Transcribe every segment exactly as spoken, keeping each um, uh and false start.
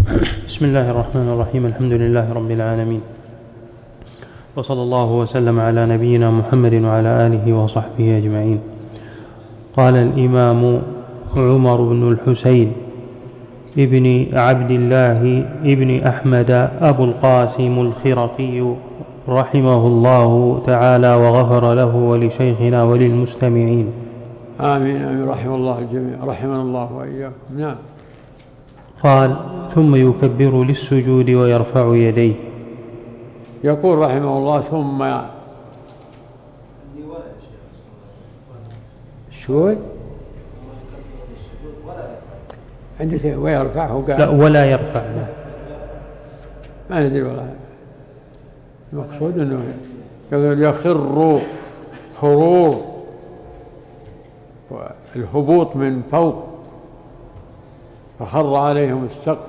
بسم الله الرحمن الرحيم. الحمد لله رب العالمين، وصلى الله وسلم على نبينا محمد وعلى آله وصحبه أجمعين. قال الإمام عمر بن الحسين ابن عبد الله ابن أحمد أبو القاسم الخرقي رحمه الله تعالى وغفر له ولشيخنا وللمستمعين. آمين آمين. رحمه الله الجميع، رحمنا الله وإياكم. نعم. قال: ثم يكبر للسجود ويرفع يديه. يقول رحمه الله: ثم شو عندك ويرفعه؟ قال لا، ولا يرفع. لا. ما ندري والله. المقصود انه يقول يخر خرور، الهبوط من فوق، فخر عليهم السقف،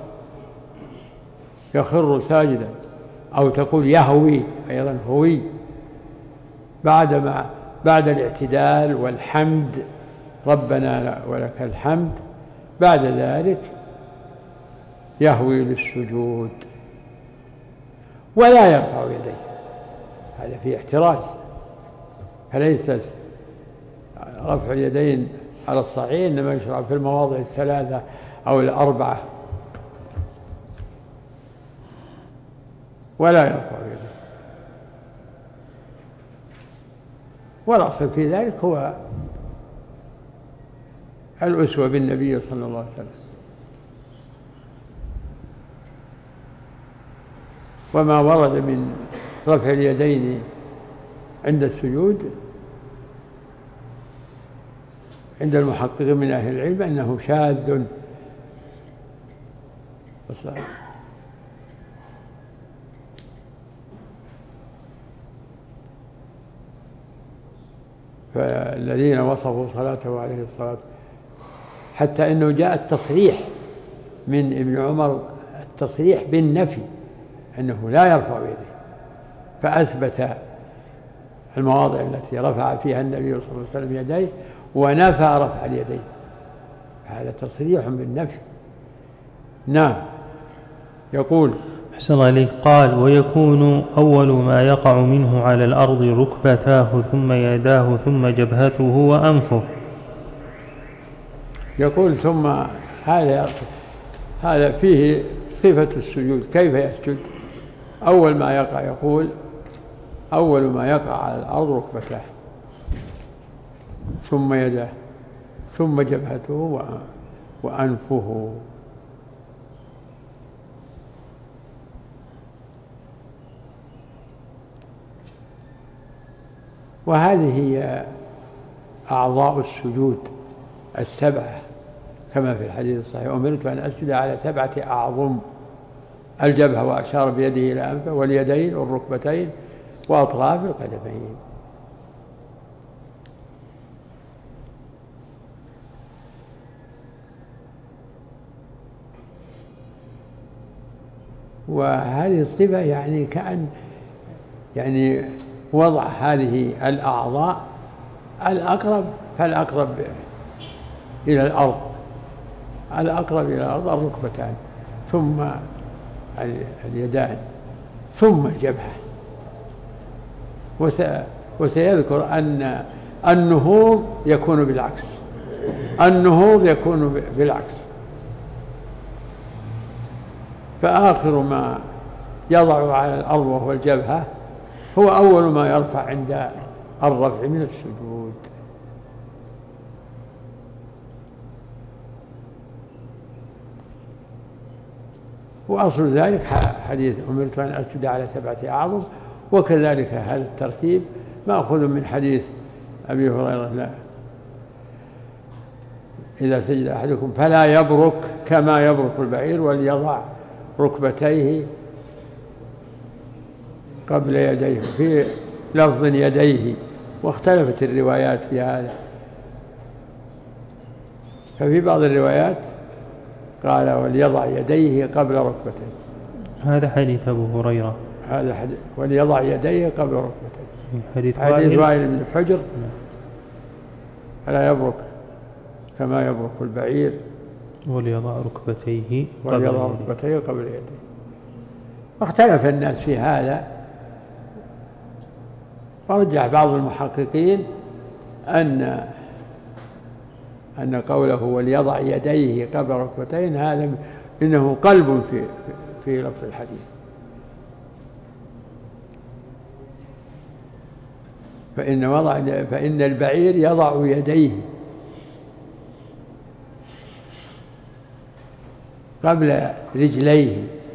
يخر ساجدا، أو تقول يهوي أيضا، هوي بعد ما بعد الاعتدال والحمد، ربنا ولك الحمد، بعد ذلك يهوي للسجود ولا يرفع يديه. هذا فيه احتراز، فليس رفع اليدين على الصحيح، إنما يشرع في المواضع الثلاثة أو الأربعة، ولا يرفع يديه. والأصل في ذلك هو الأسوة بالنبي صلى الله عليه وسلم، وما ورد من رفع اليدين عند السجود عند المحققين من أهل العلم أنه شاذ. فالذين وصفوا صلاته عليه الصلاة، حتى أنه جاء التصريح من ابن عمر، التصريح بالنفي أنه لا يرفع يديه، فأثبت المواضع التي رفع فيها النبي صلى الله عليه وسلم يديه ونفى رفع اليدين، هذا تصريح بالنفي. نعم. يقول: أحسن الله عليك. قال: ويكون أول ما يقع منه على الأرض ركبتاه ثم يداه ثم جبهته وأنفه. يقول: ثم هذا هذا فيه صفة السجود، كيف يسجد؟ أول ما يقع، يقول: أول ما يقع على الأرض ركبتاه ثم يداه ثم جبهته وأنفه. وهذه هي أعضاء السجود السبعة، كما في الحديث الصحيح: أمرت أن أسجد على سبعة أعظم: الجبهة، وأشار بيده إلى أنفه، واليدين والركبتين وأطراف القدمين. وهذه الصفة يعني كأن يعني وضع هذه الأعضاء الأقرب فالأقرب إلى الأرض، الأقرب إلى الأرض الركبتان، ثم اليدان، ثم الجبهة. وسيذكر أن النهوض يكون بالعكس، النهوض يكون بالعكس، فآخر ما يضع على الأرض وهو الجبهة هو أول ما يرفع عند الرفع من السجود. وأصل ذلك حديث: أمرت أن أسجد على سبعة أعظم. وكذلك هذا الترتيب مأخوذ من حديث أبي هريرة: لا إذا سجد أحدكم فلا يبرك كما يبرك البعير، وليضع ركبتيه قبل يديه، في لفظ يديه، واختلفت الروايات في هذا. ففي بعض الروايات قال: وليضع يديه قبل ركبتيه. هذا حديث أبو هريرة. هذا حديث وليضع يديه قبل ركبتيه. حديث وائل بن حجر: فلا يبرك كما يبرك البعير، وليضع ركبتيه قبل وليضع يديه. ركبتيه قبل يديه. واختلف الناس في هذا، ورجح بعض المحققين أن أن قوله وليضع يديه قبل ركبتين هذا إنه قلب في في لفظ الحديث، فإن وضع فإن البعير يضع يديه قبل رجليه،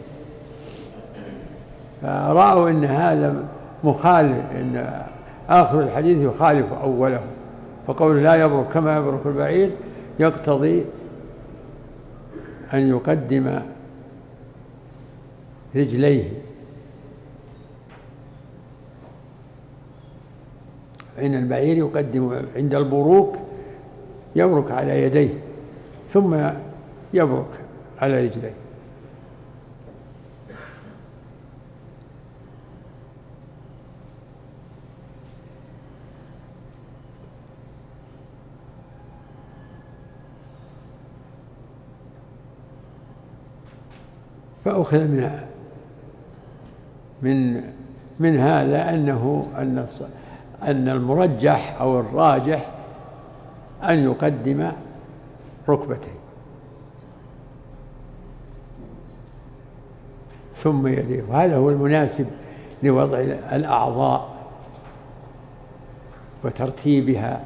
فرأوا أن هذا مخالف، أن آخر الحديث يخالف أوله، فقول لا يبرك كما يبرك البعير يقتضي أن يقدم رجليه، فإن البعير يقدم عند البروك يبرك على يديه ثم يبرك على رجليه. فأخذ من من من هذا أنه أن أن المرجح أو الراجح أن يقدم ركبتيه ثم يديه، وهذا هو المناسب لوضع الأعضاء وترتيبها.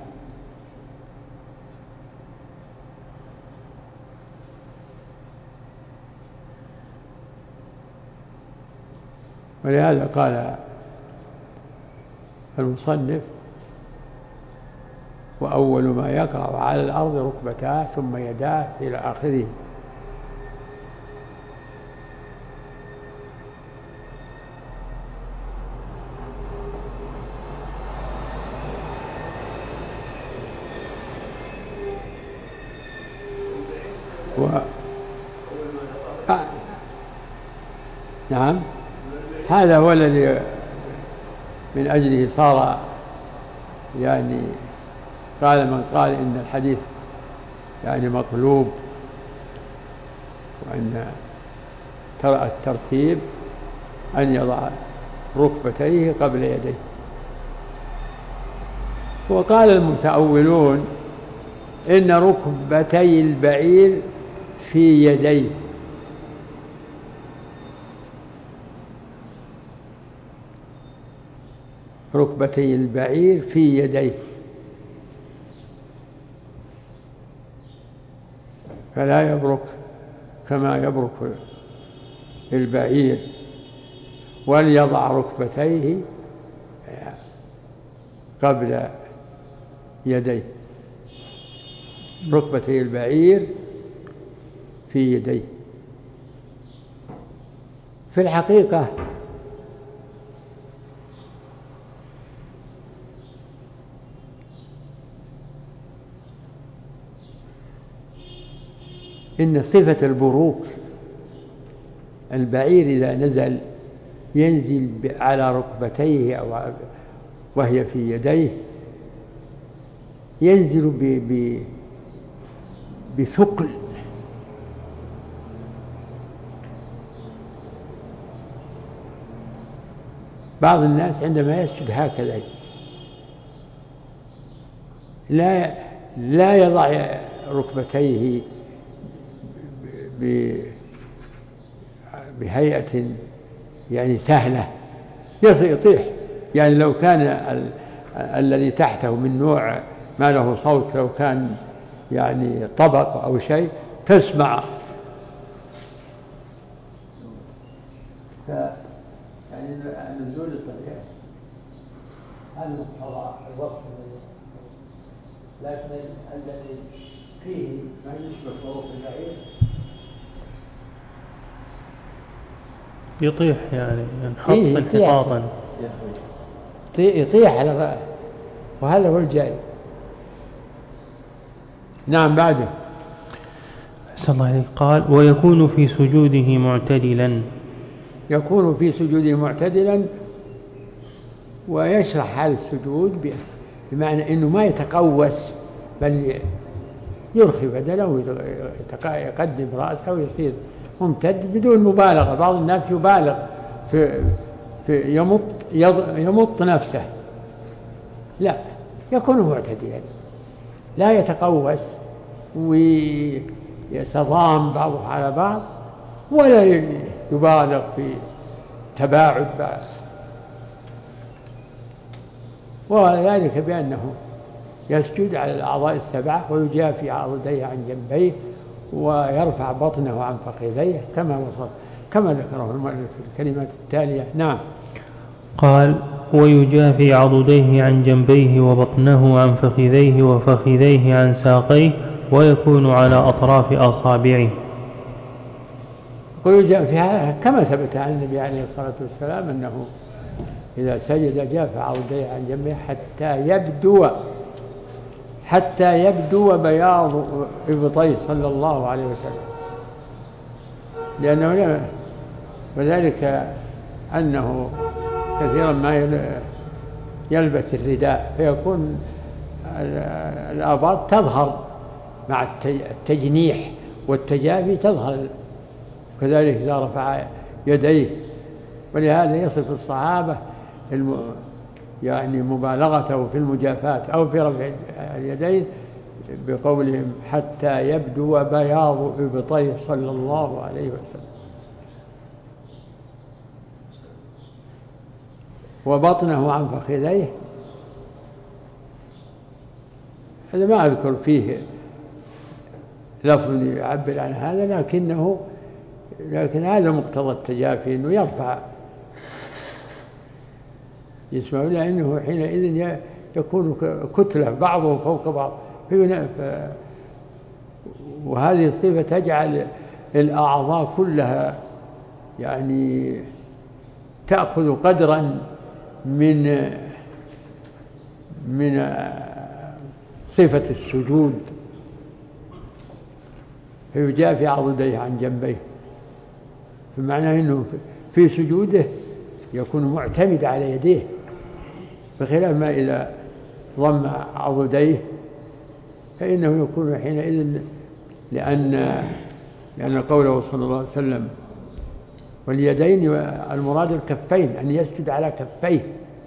ولهذا قال المصنف وأول ما يقع على الأرض ركبتاه ثم يداه إلى آخره. و... آه. نعم، هذا هو الذي من أجله صار يعني قال من قال إن الحديث يعني مقلوب، وأن ترى الترتيب أن يضع ركبتيه قبل يديه. وقال المتأولون إن ركبتي البعير في يديه، ركبتي البعير في يديه، فلا يبرك كما يبرك البعير، وليضع ركبتيه قبل يديه، ركبتي البعير في يديه. في الحقيقة إن صفة البروك البعير إذا نزل ينزل على ركبتيه أو وهي في يديه، ينزل ب ب بثقل، بعض الناس عندما يسجد هكذا لا لا يضع ركبتيه بهيئة يعني سهلة، يطيح. يعني لو كان ال... الذي تحته من نوع ما له صوت، لو كان يعني طبق أو شيء تسمع. ف... يعني نزول الطبيعة هذا مقتضى الوقت، لكن الذي فيه ما يشبه طرق البعير يطيح، يعني ينحط انحطاطا، يطيح على الرأس، وهذا هو الجاي. نعم، بعده أحسن الله عليك. قال ويكون في سجوده معتدلا، يكون في سجوده معتدلا، ويشرح هذا السجود بمعنى أنه ما يتقوس، بل يرخي بدنه ويقدم رأسه ويصير ممتد بدون مبالغة. بعض الناس يبالغ في, في يمط, يمط نفسه، لا، يكون معتدلا، لا يتقوس ويتضام بعضه على بعض، ولا يبالغ في تباعد بعض. وذلك بأنه يسجد على الأعضاء السبعة ويجافي عضديه عن جنبيه ويرفع بطنه عن فخذيه كما وصف كما ذكره المؤلف في الكلمات التالية. نعم. قال: ويجافي عضديه عن جنبيه وبطنه عن فخذيه وفخذيه عن ساقيه ويكون على أطراف أصابعه. ويجافي كما ثبت عن النبي عليه الصلاة والسلام أنه إذا سجد جاف عضديه عن جنبه حتى يبدو حتى يبدو بياض إبطيه صلى الله عليه وسلم، لأنه وذلك أنه كثيرا ما يلبس الرداء فيكون الآباط تظهر مع التجنيح والتجافي تظهر، كذلك إذا رفع يديه. ولهذا يصف الصحابة يعني مبالغته في المجافاة أو في رفع اليدين بقولهم حتى يبدو بياض إبطيه صلى الله عليه وسلم. وبطنه عن فخذيه، هذا ما أذكر فيه لفظ يعبر عن هذا، لكنه لكن هذا مقتضى التجافي أنه يرفع جسمه، لأنه حينئذ يكون كتلة بعضه فوق بعض، وهذه الصفة تجعل الأعضاء كلها يعني تأخذ قدرا من من صفة السجود، فيجافي عضديه عن جنبيه، بمعنى أنه في سجوده يكون معتمد على يديه، بخلاف ما إذا ضم عضديه فإنه يكون حينئذ، لأن لأن قوله صلى الله عليه وسلم واليدين المراد الكفين، أن يسجد على كفيه.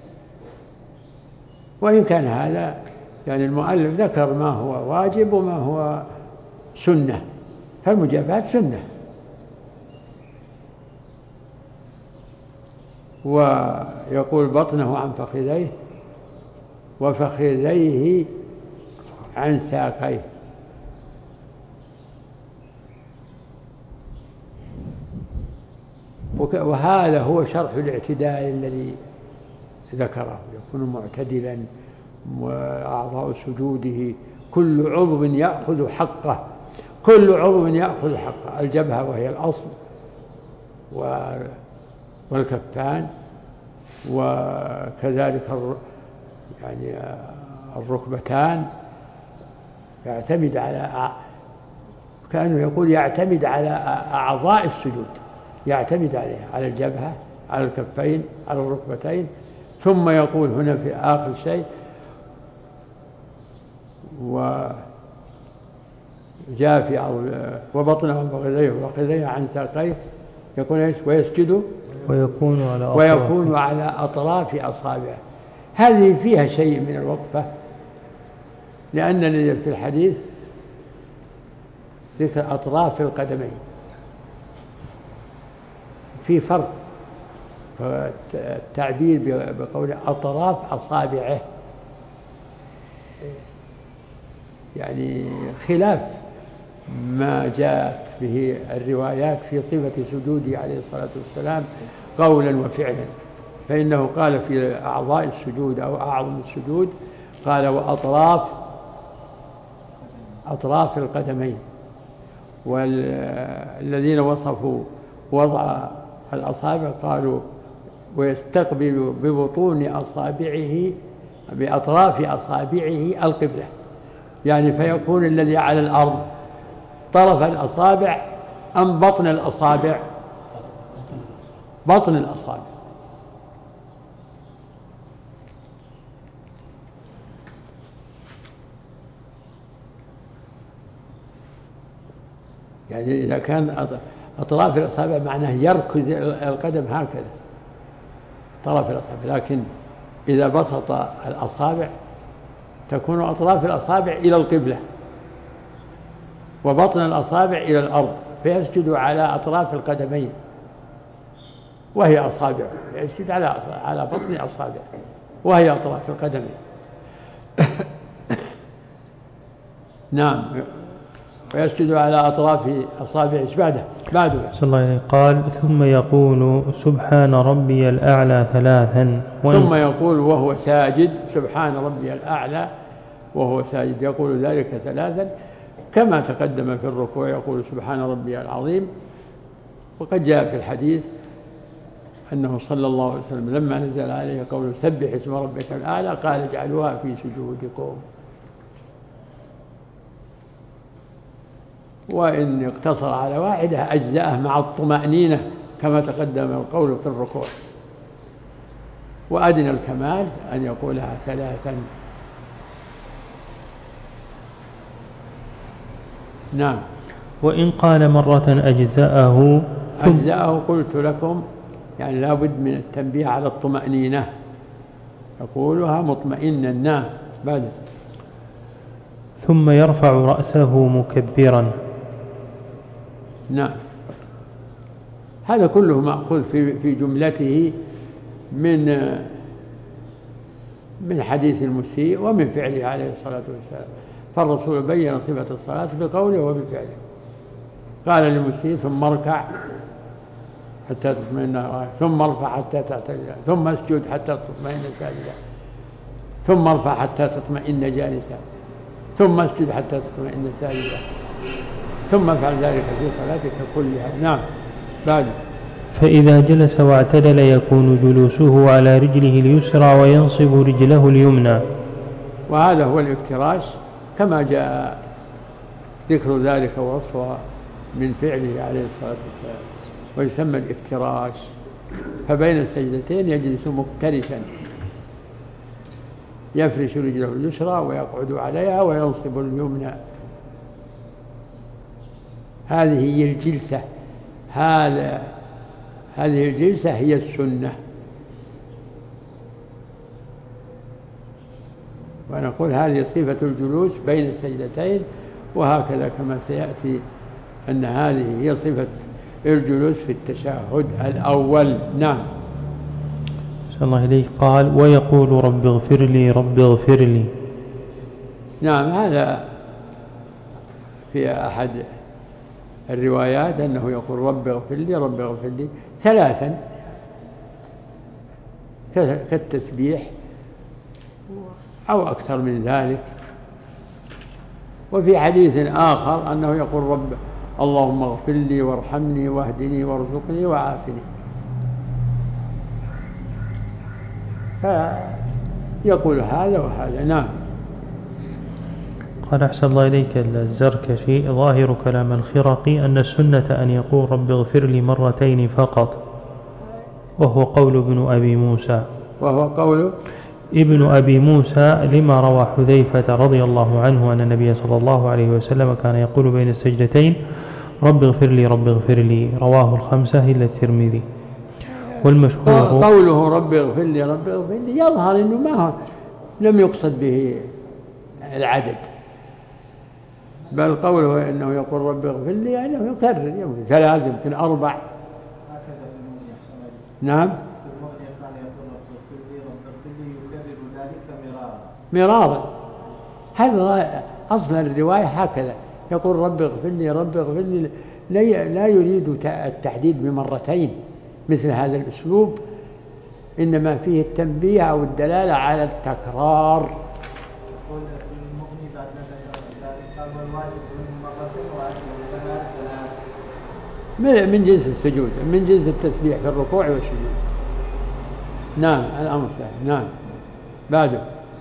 وإن كان هذا يعني المؤلف ذكر ما هو واجب وما هو سنة، فالمجافاة سنة. ويقول بطنه عن فخذيه وفخذيه عن ساقيه. وهذا هو شرح الاعتدال الذي ذكره، يكون معتدلا وأعضاء سجوده كل عضو يأخذ حقه، كل عضو يأخذ حقه، الجبهة وهي الأصل والكفان، وكذلك يعني الركبتان، يعتمد على كأنه يقول يعتمد على أعضاء السجود، يعتمد عليها، على الجبهة، على الكفين، على الركبتين. ثم يقول هنا في آخر شيء وجافي وبطنه عن فخذيه وفخذيه عن ساقيه، يقول ايش؟ ويسجد ويكون على أطراف ويكون على أطراف أصابعه. هذه فيها شيء من الوقفة، لأن في الحديث ذكر أطراف القدمين، في فرق التعبير بقول أطراف أصابعه، يعني خلاف ما جاءت به الروايات في صفة سجوده عليه الصلاة والسلام قولا وفعلا. فإنه قال في أعضاء السجود أو أعظم السجود قال وأطراف أطراف القدمين. والذين وصفوا وضع الأصابع قالوا ويستقبل ببطون أصابعه بأطراف أصابعه القبلة، يعني فيكون الذي على الأرض طرف الأصابع أم بطن الأصابع؟ بطن الأصابع. يعني إذا كان أطراف الأصابع معناه يركز القدم هكذا طرف الأصابع، لكن إذا بسط الأصابع تكون أطراف الأصابع إلى القبلة وبطن الأصابع إلى الأرض، فيسجد على أطراف القدمين وهي أصابع، يسجد على على بطن أصابع وهي أطراف القدمين. نعم، ويسجد على أطراف أصابع بعده بعده صلى الله عليه قال ثم يقول سبحان ربي الأعلى ثلاثا. ثم يقول وهو ساجد سبحان ربي الأعلى وهو ساجد، يقول ذلك ثلاثا كما تقدم في الركوع، يقول سبحان ربي العظيم. وقد جاء في الحديث أنه صلى الله عليه وسلم لما نزل عليه قول سبح اسم ربك الأعلى قال اجعلوها في سجودكم. وإن اقتصر على واحدة أجزأه مع الطمأنينة كما تقدم القول في الركوع. وأدنى الكمال أن يقولها ثلاثا. نعم. وإن قال مرة أجزأه أجزأه قلت لكم، يعني لا بد من التنبيه على الطمأنينة، يقولها مطمئنا. نعم. بعد ثم يرفع رأسه مكبرا. نعم، هذا كله مأخوذ في في جملته من من حديث المسيء ومن فعله عليه الصلاة والسلام. فالرسول بين صفة الصلاة بقوله وبفعله. قال للمسيء ثم اركع حتى تطمئن، ثم ارفع حتى تعتدل، ثم اسجد حتى تطمئن ساجدا، ثم ارفع حتى تطمئن جالسا، ثم اسجد حتى تطمئن ساجدا، ثم افعل ذلك في صلاتك كلها. نعم. بعد فإذا جلس واعتدل يكون جلوسه على رجله اليسرى وينصب رجله اليمنى. وهذا هو الافتراش كما جاء ذكر ذلك ووصفه من فعله عليه الصلاة والسلام، ويسمى الافتراش. فبين السجدتين يجلس مفترشا، يفرش رجله اليسرى ويقعد عليها وينصب اليمنى. هذه هي الجلسة، هذا هذه الجلسة هي السنة. ونقول هذه صفة الجلوس بين السجدتين، وهكذا كما سيأتي أن هذه هي صفة الجلوس في التشهد الأول. نعم. صلى الله عليه قال ويقول رب اغفر لي رب اغفر لي. نعم، هذا في أحد الروايات أنه يقول رب اغفر لي رب اغفر لي ثلاثا كالتسبيح أو أكثر من ذلك. وفي حديث آخر أنه يقول رب اللهم اغفر لي وارحمني واهدني وارزقني وعافني. فيقول هذا وهذا. نعم. قال أحسن الله إليك الزركشي ظاهر كلام الخرقي أن السنة أن يقول رب اغفر لي مرتين فقط، وهو قول ابن أبي موسى وهو قول ابن أبي موسى لما روى حذيفة رضي الله عنه أن النبي صلى الله عليه وسلم كان يقول بين السجدتين رب اغفر لي رب اغفر لي، رواه الخمسة إلا الترمذي. والمشهور قوله رب اغفر لي رب اغفر لي يظهر أنه ما هو لم يقصد به العدد، بل قوله أنه يقول رب اغفر لي أنه يكرر، يمكن ثلاث يمكن أربع. نعم. مرارا. هذا أصل الرواية هكذا، يقول رب اغفر لي رب اغفر لي، لا يريد التحديد بمرتين مثل هذا الأسلوب، إنما فيه التنبيه أو الدلالة على التكرار. من جنس السجود، من جنس التسبيح في الركوع والسجود. نعم، الأمر سهل. نعم. بعده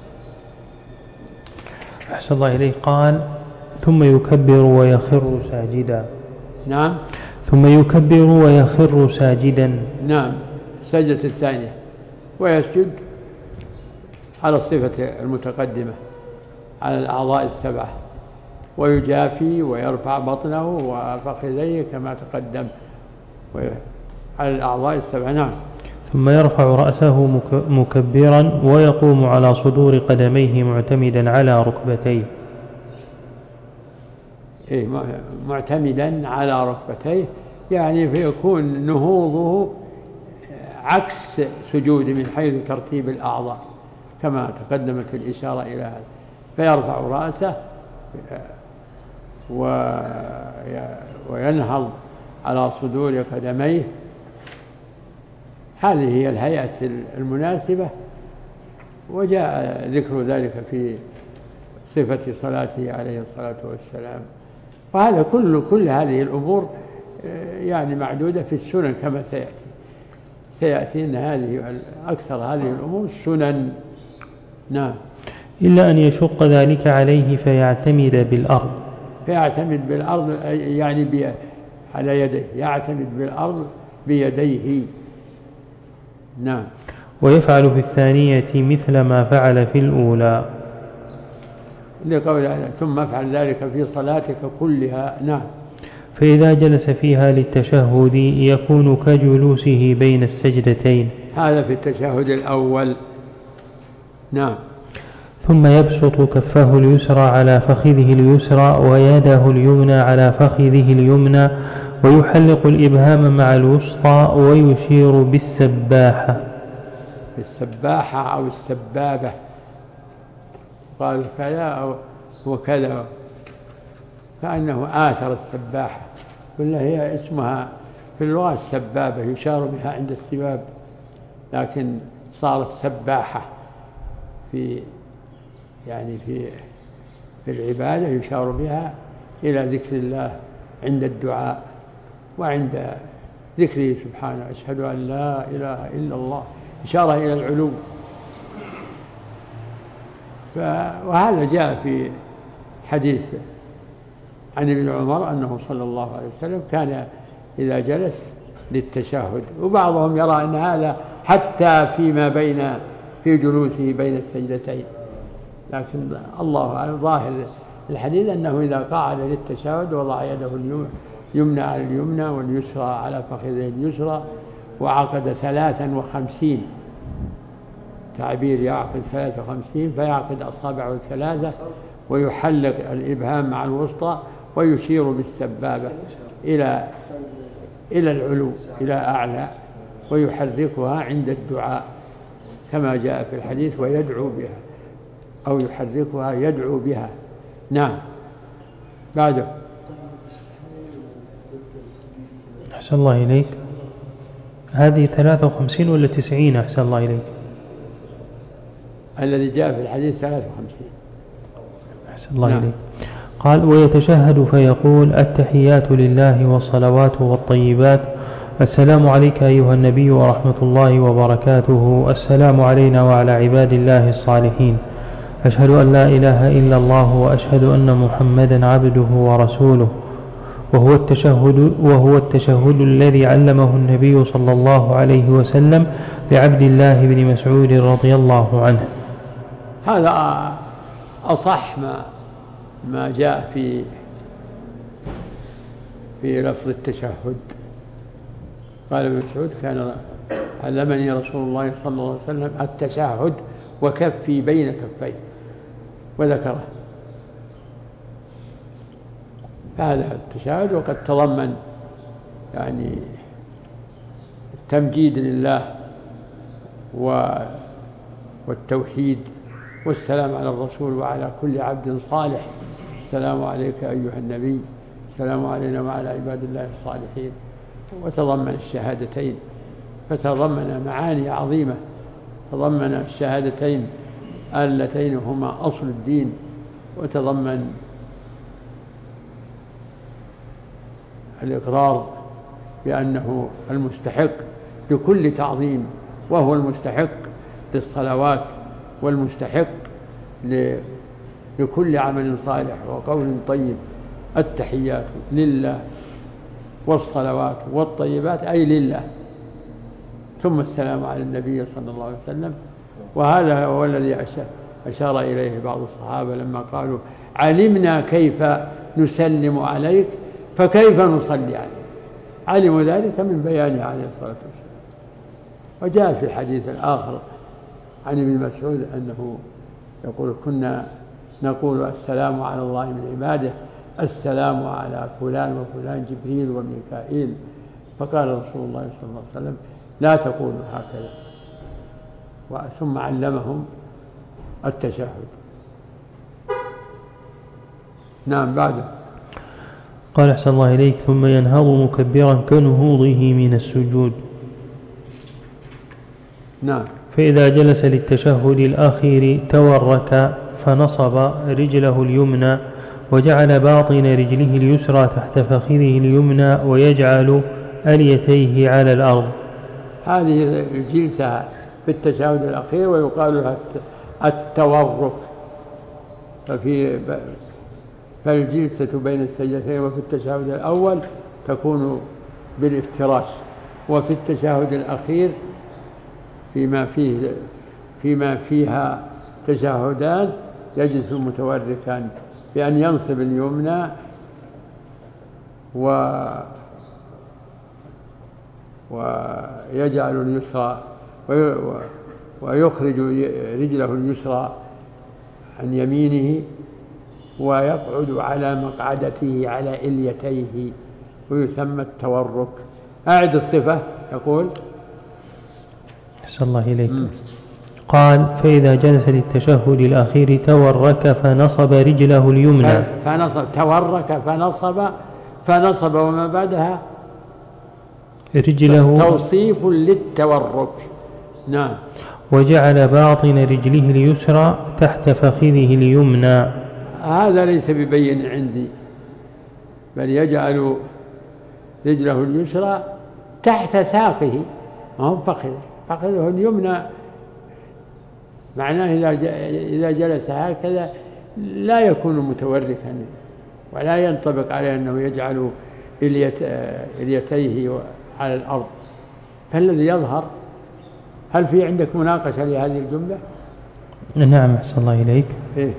أحسن الله إليه قال ثم يكبر ويخر ساجدا. نعم. ثم يكبر ويخر ساجدا. نعم، السجدة الثانية، ويسجد على الصفة المتقدمة على الأعضاء السبعة. ويجافي ويرفع بطنه وفخذيه كما تقدم على الأعضاء السبع. نعم. ثم يرفع رأسه مكبرا ويقوم على صدور قدميه معتمدا على ركبتيه. إيه معتمدا على ركبتيه، يعني فيكون نهوضه عكس سجود من حيث ترتيب الأعضاء كما تقدمت الإشارة إلى هذا. فيرفع رأسه وينهض على صدور قدميه. هذه هي الهيئة المناسبة، وجاء ذكر ذلك في صفة صلاته عليه الصلاة والسلام. وهذا كل كل هذه الأمور يعني معدودة في السنن كما سيأتي سيأتي أن هذه أكثر هذه الأمور سنن. نعم. إلا أن يشق ذلك عليه فيعتمد بالأرض. فيعتمد بالأرض يعني على يديه، يعتمد بالأرض بيديه. نعم. ويفعل في الثانية مثل ما فعل في الأولى، لقول ثم افعل ذلك في صلاتك كلها. نعم. فإذا جلس فيها للتشهد يكون كجلوسه بين السجدتين. هذا في التشهد الأول. نعم. ثم يبسط كفه اليسرى على فخذه اليسرى ويده اليمنى على فخذه اليمنى ويحلق الإبهام مع الوسطى ويشير بالسباحة. بالسباحة أو السبابة، قال كذا أو وكذا، كأنه آثر السباحة، كلها هي اسمها في اللغة السبابة، يشار بها عند السباب، لكن صارت سباحة في يعني في في العبادة يشار بها إلى ذكر الله عند الدعاء وعند ذكره سبحانه، أشهد أن لا إله إلا الله، إشارة إلى العلو. وهذا جاء في حديث عن ابن عمر أنه صلى الله عليه وسلم كان إذا جلس للتشهد، وبعضهم يرى أن هذا حتى فيما بين في جلوسه بين السجدتين، لكن الله أعلم ظاهر الحديث أنه إذا قعد للتشهد وضع يده اليمنى على اليمنى واليسرى على فخذه اليسرى وعقد ثلاثا وخمسين، تعبير يعقد ثلاثة وخمسين، فيعقد أصابعه الثلاثة ويحلق الإبهام مع الوسطى ويشير بالسبابة إلى إلى العلو إلى أعلى ويحركها عند الدعاء كما جاء في الحديث، ويدعو بها أو يحركها يدعو بها. نعم. بعده. أحسن الله إليك، هذه ثلاثة وخمسين ولا تسعين؟ أحسن الله إليك. الذي جاء في الحديث ثلاثة وخمسين. أحسن الله نعم. إليك. قال ويتشهد فيقول التحيات لله والصلوات والطيبات، السلام عليك أيها النبي ورحمة الله وبركاته، السلام علينا وعلى عباد الله الصالحين، أشهد أن لا إله إلا الله وأشهد أن محمدا عبده ورسوله. وهو التشهد, وهو التشهد الذي علمه النبي صلى الله عليه وسلم لعبد الله بن مسعود رضي الله عنه. هذا أصح ما ما جاء في في لفظ التشهد. قال ابن مسعود كان علمني رسول الله صلى الله عليه وسلم التشهد وكفي بين كفيه، وذكره. هذا التشهد وقد تضمن يعني التمجيد لله والتوحيد والسلام على الرسول وعلى كل عبد صالح، السلام عليك أيها النبي، السلام علينا وعلى عباد الله الصالحين. وتضمن الشهادتين، فتضمن معاني عظيمة، تضمن الشهادتين اللتين هما أصل الدين، وتضمن الإقرار بأنه المستحق لكل تعظيم، وهو المستحق للصلوات والمستحق لكل عمل صالح وقول طيب. التحيات لله والصلوات والطيبات أي لله، ثم السلام على النبي صلى الله عليه وسلم. وهذا هو الذي أشار إليه بعض الصحابة لما قالوا علمنا كيف نسلم عليك فكيف نصلي عليك. علموا ذلك من بيانه عليه الصلاة والسلام. وجاء في الحديث الآخر عن ابن مسعود أنه يقول كنا نقول السلام على الله من عباده، السلام على فلان وفلان جبريل وميكائيل. فقال رسول الله صلى الله عليه وسلم لا تقولوا هكذا، ثم علمهم التشهد. نعم بعده. قال أحسن الله إليك ثم ينهض مكبرا كنهوضه من السجود. نعم. فإذا جلس للتشهد الأخير تورك فنصب رجله اليمنى وجعل باطن رجله اليسرى تحت فخذه اليمنى ويجعل أليتيه على الأرض. هذه الجلسة في التشهد الأخير ويقال لها التورك. ففي فالجلسة بين السجدتين وفي التشهد الأول تكون بالافتراش، وفي التشهد الأخير فيما فيه فيما فيها تشهدان يجلس متوركا بأن ينصب اليمنى و ويجعل اليسرى ويخرج رجله اليسرى عن يمينه ويقعد على مقعدته على إليتيه ويسمى التورك. أعد الصفة. يقول أحسن الله إليك. قال فإذا جلس للتشهد الأخير تورك فنصب رجله اليمنى فنصب تورك فنصب فنصب وما بعدها رجله توصيف للتورك. نعم. وجعل باطن رجله اليسرى تحت فخذه اليمنى. هذا ليس ببين عندي، بل يجعل رجله اليسرى تحت ساقه، ما هو فخذه، فخذه اليمنى. معناه إذا جلس هكذا لا يكون متوركا ولا ينطبق عليه أنه يجعل إليتيه على الأرض. فالذي يظهر، هل في عندك مناقشة لهذه الجملة؟ نعم أحسن الله إليك. إيه؟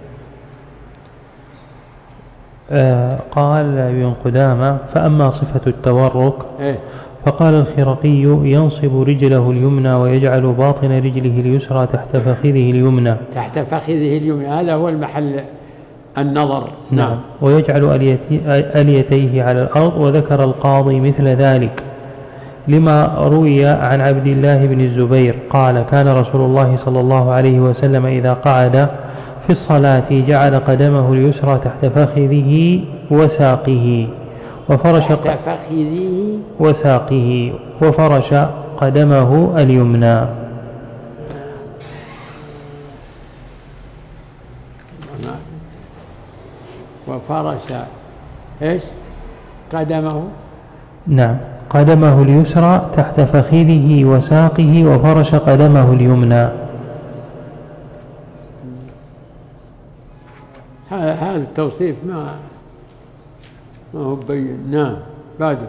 آه قال ابن قدامة فأما صفة التورك إيه؟ فقال الخرقي ينصب رجله اليمنى ويجعل باطن رجله اليسرى تحت فخذه اليمنى تحت فخذه اليمنى، هذا هو المحل النظر. نعم, نعم. ويجعل أليتيه على الأرض. وذكر القاضي مثل ذلك لما روي عن عبد الله بن الزبير قال كان رسول الله صلى الله عليه وسلم إذا قعد في الصلاة جعل قدمه اليسرى تحت فخذه وساقه وفرش تحت فخذه وساقه وفرش قدمه اليمنى. وفرش إيش قدمه؟ نعم قدمه اليسرى تحت فخذه وساقه وفرش قدمه اليمنى. هذا التوصيف ما ما هو بين. نعم بعده.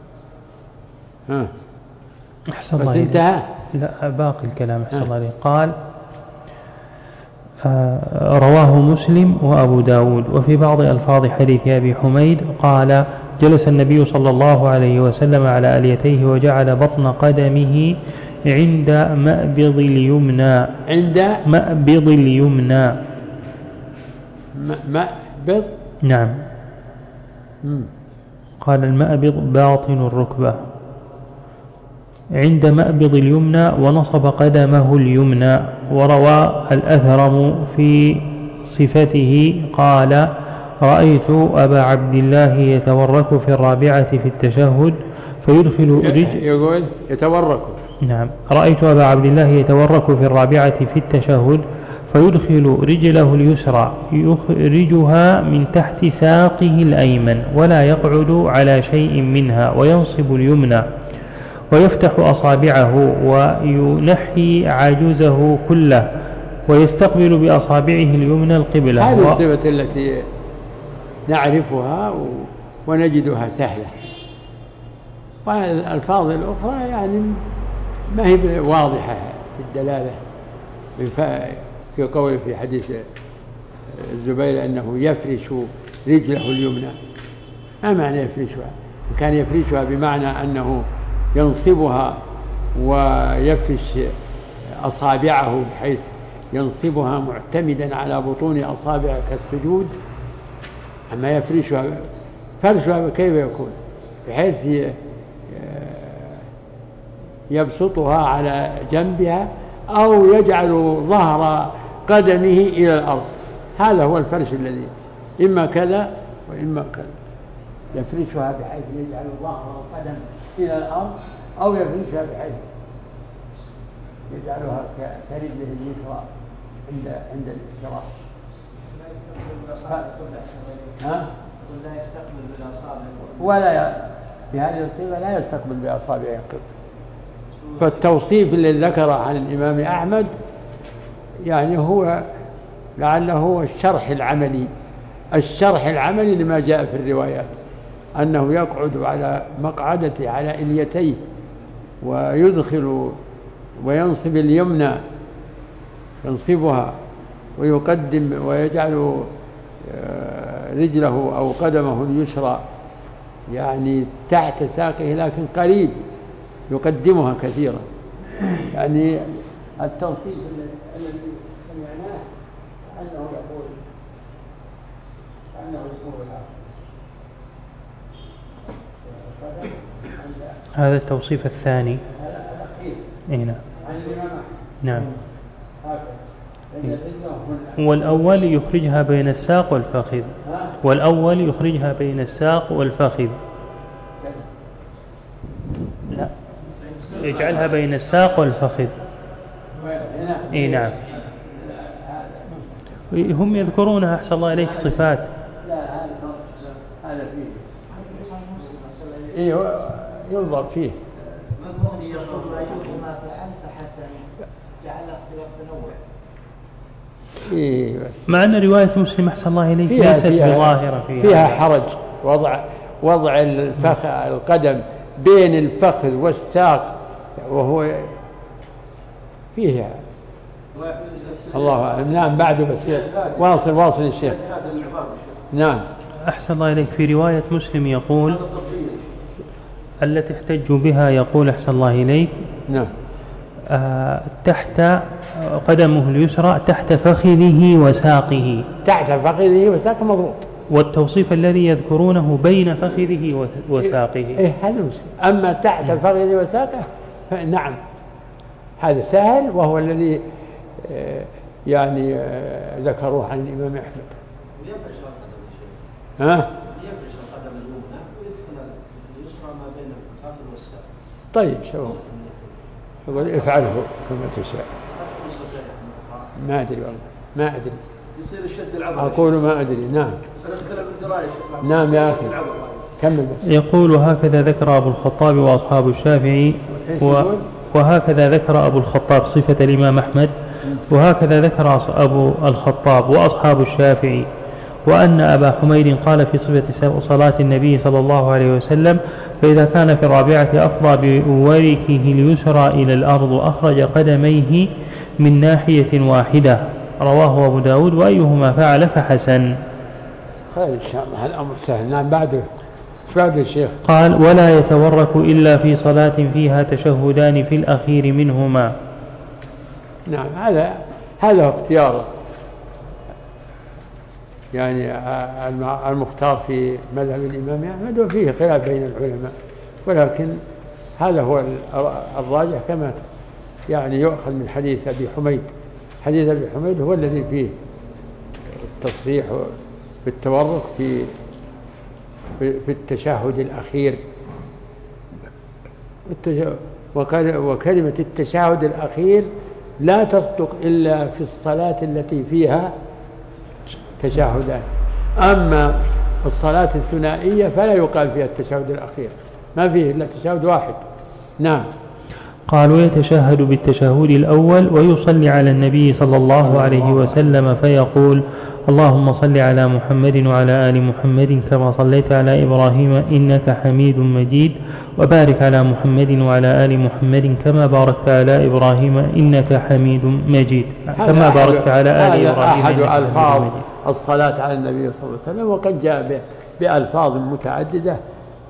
ها أحسن الله انتهى. لا باقي الكلام. أحسن الله عليه. قال آه رواه مسلم وأبو داود. وفي بعض ألفاظ حديث أبي حميد قال جلس النبي صلى الله عليه وسلم على أليتيه وجعل بطن قدمه عند مأبض اليمنى عند مأبض اليمنى مأبض. نعم. مم. قال المأبض باطن الركبة عند مأبض اليمنى ونصب قدمه اليمنى. وروى الأثرم في صفته قال رأيت أبا عبد الله يتورك في الرابعة في التشهد فيدخل رجل يقول يتورك. نعم رأيت أبا عبد الله يتورك في الرابعة في التشهد فيدخل رجله اليسرى يخرجها من تحت ساقه الأيمن ولا يقعد على شيء منها وينصب اليمنى ويفتح أصابعه وينحي عجوزه كله ويستقبل بأصابعه اليمنى القبلة. هذه الصفة التي نعرفها ونجدها سهلة، والألفاظ الأخرى يعني ما هي واضحة في الدلالة في قول في حديث الزبير أنه يفرش رجله اليمنى. ما معنى يفرشها؟ كان يفرشها بمعنى أنه ينصبها ويفرش أصابعه بحيث ينصبها معتمدا على بطون أصابع كالسجود. أما يفرشها فرشها كيف يكون؟ بحيث يبسطها على جنبها أو يجعل ظهر قدمه إلى الأرض. هذا هو الفرش الذي إما كذا وإما كذا. يفرشها بحيث يجعل ظهر القدم إلى الأرض أو يفرشها بحيث يجعلها كرجله اليسرى عند عند الاستراحة. ها؟ ولا يستقبل بالأصابع ولا في هذه الصيغة لا يستقبل بأصابعه. فالتوصيف الذي ذكره عن الإمام أحمد يعني هو لعله هو الشرح العملي الشرح العملي لما جاء في الروايات، أنه يقعد على مقعدته على إليتيه ويدخل وينصب اليمنى ينصبها ويقدم ويجعل رجله أو قدمه اليسرى يعني تحت ساقه لكن قريب يقدمها كثيرا. يعني التوصيف الذي سمعناه أنه يقول أنه يقول هذا التوصيف الثاني. إيه نعم. نعم. والأول يخرجها بين الساق والفخذ والأول يخرجها بين الساق والفخذ لا يجعلها بين الساق والفخذ. إيه نعم. هم يذكرونها أحسن الله إليك صفات. هذا فيه إيه ينظر فيه إيه. مع أن رواية مسلم أحسن الله إليك فيها ليست فيها بظاهرة فيها, فيها حرج وضع وضع الفخ القدم بين الفخذ والساق وهو فيها الله أعلم. نعم بعده بس واصل واصل الشيخ. نعم. أحسن الله إليك في رواية مسلم يقول التي احتج بها يقول أحسن الله إليك نعم آه تحت قدمه اليسرى تحت فخذه وساقه تحت فخذه وساقه مضبوط. والتوصيف الذي يذكرونه بين فخذه وساقه إيه هذا. أما تحت فخذه وساقه نعم هذا سهل وهو الذي يعني ذكروه عن الإمام أحمد. ها؟ يفرش القدم اليمنى ويدخل اليسرى ما بين الفخذ والساق. طيب شو يقول افعله كما تشاء. ما أدري والله ما أدري. يصير الشد العضلي. أقول ما أدري. نعم. نعم يا أخي كمل بس. يقول هكذا ذكر أبو الخطاب وأصحاب الشافعي و... وهكذا ذكر أبو الخطاب صفة الإمام أحمد وهكذا ذكر أبو الخطاب وأصحاب الشافعي وأن أبا حميد قال في صفة صلاة النبي صلى الله عليه وسلم فإذا كان في الرابعة أفضى بوركه اليسرى إلى الأرض أخرج قدميه من ناحية واحدة. رواه أبو داود وأيهما فعل فحسن. خير إن شاء الله الأمر سهل. نعم بعده بعد الشيخ قال ولا يتورك إلا في صلاة فيها تشهدان في الأخير منهما. نعم هذا هذا اختيار يعني المختار في مذهب الإمام أحمد وفيه خلاف بين العلماء ولكن هذا هو الراجح كما يعني يؤخذ من حديث أبي حميد. حديث أبي حميد هو الذي فيه التصريح بالتورك في في التشهد الأخير وكلمة التشهد الأخير لا تصدق إلا في الصلاة التي فيها تشهدان. أما الصلاة الثنائية فلا يقال فيها التشهد الأخير ما فيه إلا تشهد واحد. نعم. قالوا يتشهد بالتشهد الأول ويصلي على النبي صلى الله عليه وسلم فيقول اللهم صل على محمد وعلى آل محمد كما صليت على إبراهيم إنك حميد مجيد وبارك على محمد وعلى آل محمد كما باركت على إبراهيم إنك حميد مجيد كما باركت على آل إبراهيم أحد ألفاظ الصلاة على النبي صلى الله عليه وسلم، وقد جاء بألفاظ متعددة،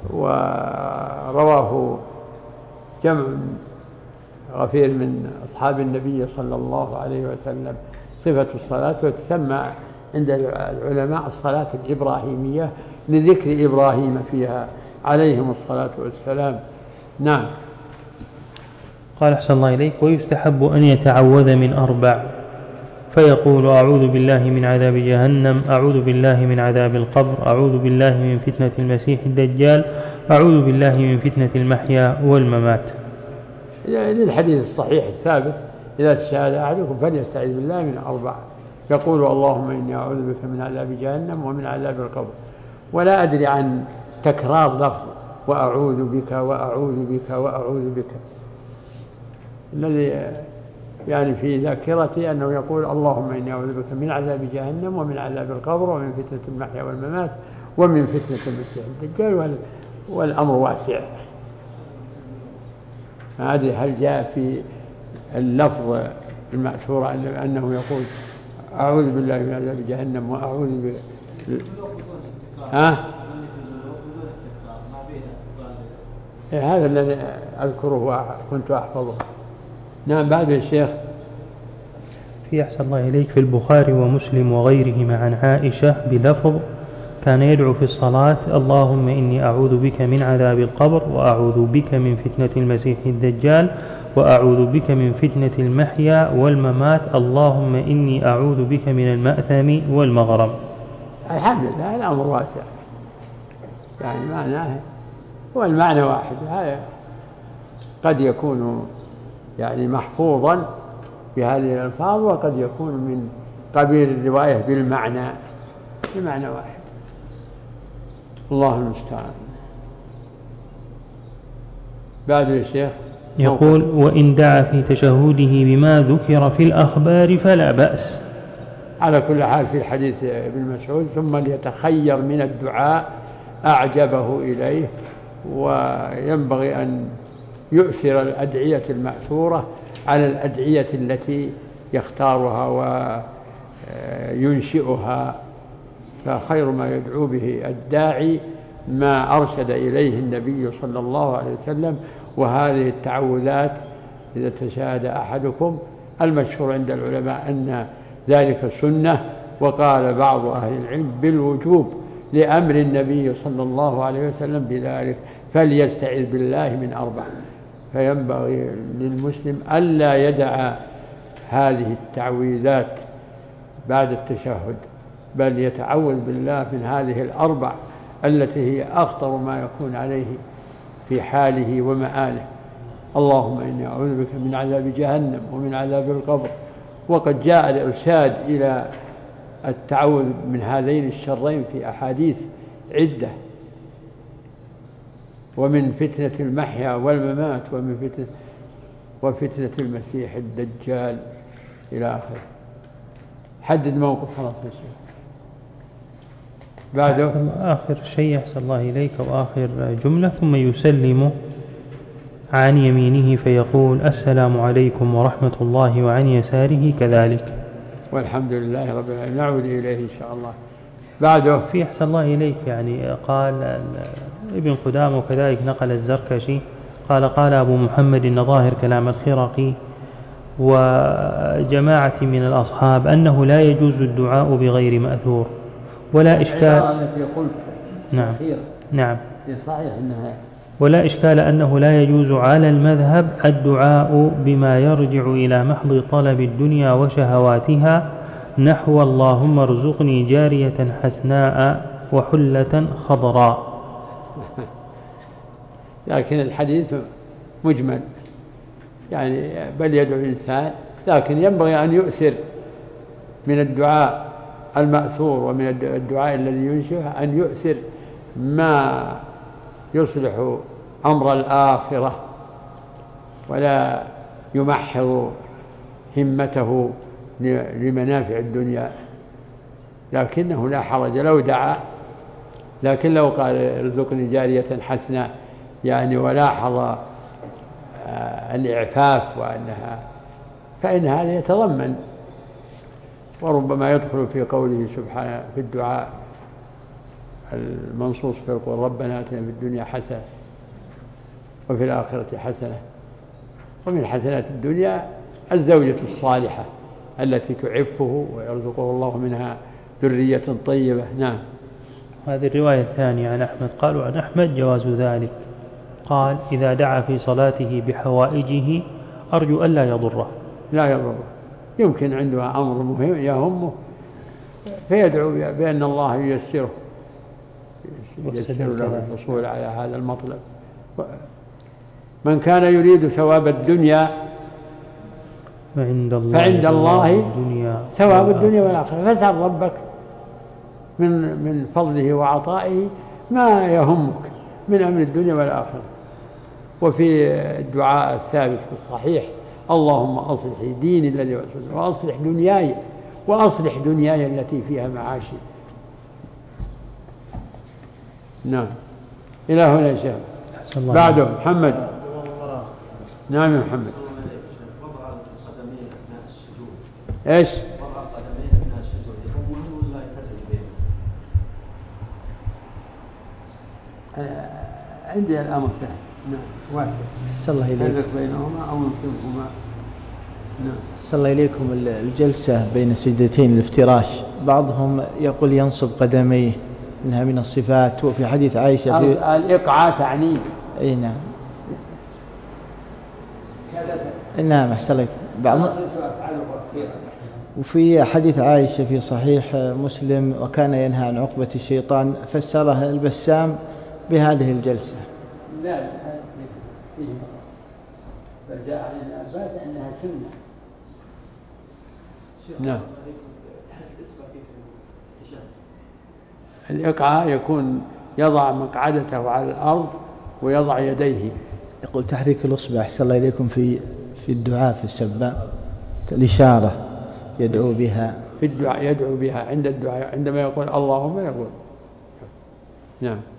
ورواه جمع غفير من أصحاب النبي صلى الله عليه وسلم صفة الصلاة، وتسمى عند العلماء الصلاة الإبراهيمية لذكر إبراهيم فيها عليهم الصلاة والسلام. نعم. قال أحسن الله إليك: ويستحب أن يتعوذ من أربع، فيقول: أعوذ بالله من عذاب جهنم، أعوذ بالله من عذاب القبر، أعوذ بالله من فتنة المسيح الدجال، أعوذ بالله من فتنة المحيا والممات. للحديث الصحيح الثابت: إذا تشاهد أحدكم فليستعذ بالله من أربع، يقول: اللهم إني أعوذ بك من عذاب جهنم ومن عذاب القبر. ولا أدري عن تكرار لفظ وأعوذ بك وأعوذ بك وأعوذ بك. الذي يعني في ذاكرتي أنه يقول: اللهم إني أعوذ بك من عذاب جهنم ومن عذاب القبر ومن فتنة المحيا والممات ومن فتنة المسيح الدجال. والأمر واسع. هذه هل جاء في اللفظ المأثور أنه يقول: أعوذ بالله من عذاب جهنم وأعوذ ب... ها؟ هذا الذي أذكره وكنت أحفظه. نعم. بعد الشيخ في أحسن الله إليك في البخاري ومسلم وغيرهما عن عائشة بلفظ: كان يدعو في الصلاة: اللهم إني أعوذ بك من عذاب القبر، وأعوذ بك من فتنة المسيح الدجال، وأعوذ بك من فتنة المحيا والممات، اللهم إني أعوذ بك من المأثم والمغرم. الحمد لله. الأمر واسع، يعني معناه هو المعنى واحد. هذا قد يكون يعني محفوظا بهذه الألفاظ، وقد يكون من قبيل الرواية بالمعنى بمعنى واحد. الله المستعان. بعد الشيخ يقول: وإن دعا في تشهده بما ذكر في الأخبار فلا بأس. على كل حال في الحديث ابن مسعود: ثم ليتخير من الدعاء أعجبه إليه. وينبغي أن يؤثر الأدعية المأثورة على الأدعية التي يختارها وينشئها، فخير ما يدعو به الداعي ما أرشد إليه النبي صلى الله عليه وسلم. وهذه التعوذات إذا تشاهد أحدكم، المشهور عند العلماء أن ذلك سنة، وقال بعض أهل العلم بالوجوب لأمر النبي صلى الله عليه وسلم بذلك: فليستعذ بالله من أربع. فينبغي للمسلم ألا يدع هذه التعويذات بعد التشهد، بل يتعوذ بالله من هذه الأربع التي هي أخطر ما يكون عليه في حاله ومآله: اللهم إني أعوذ بك من عذاب جهنم ومن عذاب القبر. وقد جاء الإرشاد إلى التعوذ من هذين الشرين في أحاديث عدة: ومن فتنة المحيا والممات ومن فتنة وفتنة المسيح الدجال إلى آخره. حدد موقف خلاص يا شيخ. بعده آخر شيء أحسن الله إليك وآخر جملة: ثم يسلم عن يمينه فيقول: السلام عليكم ورحمة الله، وعن يساره كذلك. والحمد لله رب العالمين. نعود إليه إن شاء الله. بعده في أحسن الله إليك يعني قال ابن قدامة وكذلك نقل الزركشي قال: قال أبو محمد النظاهر كلام الخرقي وجماعة من الأصحاب أنه لا يجوز الدعاء بغير مأثور ولا إشكال. نعم نعم صحيح إنها ولا إشكال أنه لا يجوز على المذهب الدعاء بما يرجع إلى محض طلب الدنيا وشهواتها، نحو: اللهم ارزقني جارية حسناء وحلة خضراء. لكن الحديث مجمل، يعني بل يدعو الإنسان، لكن ينبغي أن يؤثر من الدعاء المأثور ومن الدعاء الذي ينشئه أن يؤثر ما يصلح أمر الآخرة، ولا يمحض همته لمنافع الدنيا. لكنه لا حرج لو دعا، لكن لو قال: ارزقني جارية حسنة، يعني ولاحظ الإعفاف وأنها، فإن هذا يتضمن وربما يدخل في قوله سبحانه في الدعاء المنصوص في القرآن ربنا آتنا في الدنيا حسنة وفي الآخرة حسنة. ومن حسنات الدنيا الزوجة الصالحة التي تعفه ويرزقه الله منها ذرية طيبة. نعم. هذه الرواية الثانية عن أحمد، قالوا عن أحمد جواز ذلك، قال إذا دعا في صلاته بحوائجه أرجو ألا يضره. لا يضره، يمكن عندها أمر مهم يهمه فيدعو بأن الله ييسره ييسر له الحصول على هذا المطلب. من كان يريد ثواب الدنيا فعند الله, فعند الله الدنيا ثواب الدنيا والآخرة، فاسأل ربك من من فضله وعطائه ما يهمك من أمر الدنيا والآخرة. وفي الدعاء الثابت في الصحيح اللهم أصلح ديني الذي وأصلح وأصلح دنياي وأصلح دنياي التي فيها معاشي. نعم. إلى هنا يا شيخ. بعده محمد. نعم يا محمد. ايش؟ عندي الأمر سهل. واحد. صلى الله إليكم. نفرق بينهما أو نصبهما. نعم. صلى الله إليكم. الجلسة بين سجدتين الافتراش بعضهم يقول ينصب قدميه إنها من الصفات، وفي حديث عائشة في الإقعاء تعني. أي نعم. نعم أحسنت. بعض وفي حديث عائشة في صحيح مسلم وكان ينهى عن عقبة الشيطان، فسرها البسام بهذه الجلسة. لا فجاء عن العباس أنها سنة. نعم. الإقعاء يكون يضع مقعدته على الأرض ويضع يديه. يقول تحريك الأصبع أحسن الله إليكم في في الدعاء في السباء الإشارة يدعو بها في الدعاء يدعو بها عند الدعاء عندما يقول اللهم يقول. نعم.